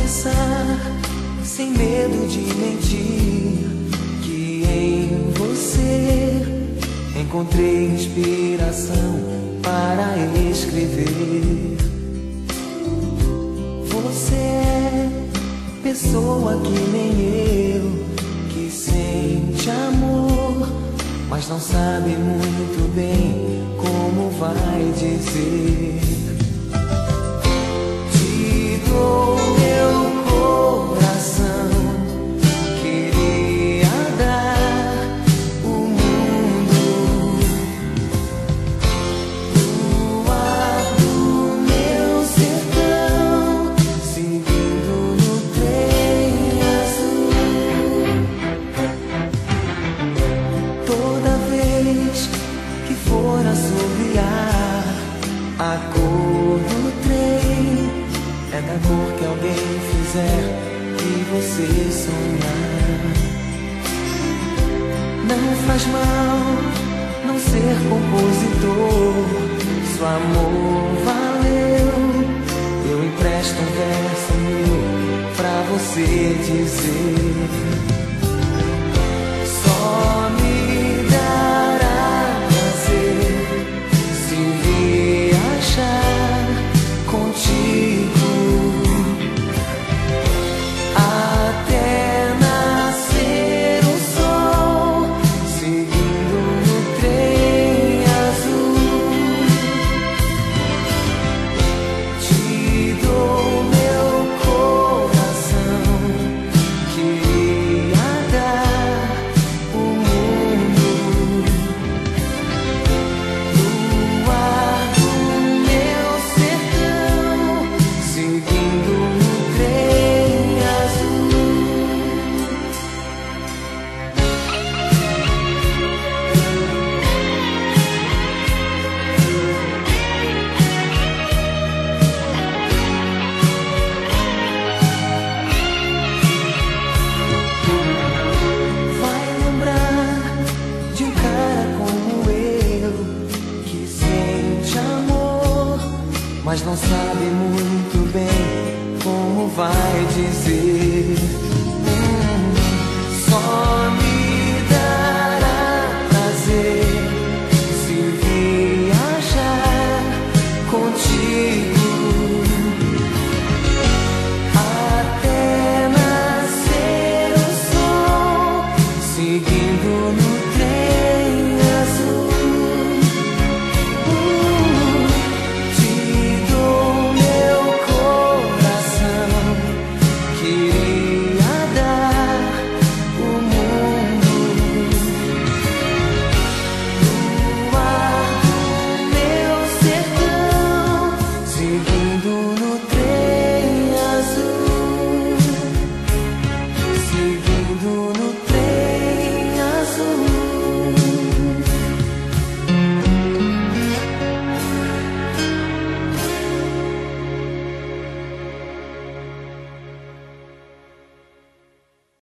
confessar, sem medo de mentir, que em você encontrei inspiração para escrever. Você é pessoa que nem eu, que sente amor, mas não sabe muito bem como vai dizer. Te dou meu coração, queria dar o mundo, do ar do meu sertão, seguindo no trem azul. Toda vez que for assobiar, a cor do trem é da cor que alguém fizer e você sonhar. Não faz mal não ser compositor, se o amor valeu, eu empresto um verso meu pra você dizer. Só me dará prazer se viajar contigo até nascer o sol, seguindo no trem azul. Te dou meu coração, queria dar o mundo, do ar do meu sertão, seguindo no trem azul. Vai lembrar de um cara como eu, que sente amor, mas não sabe muito bem como vai dizer. Só me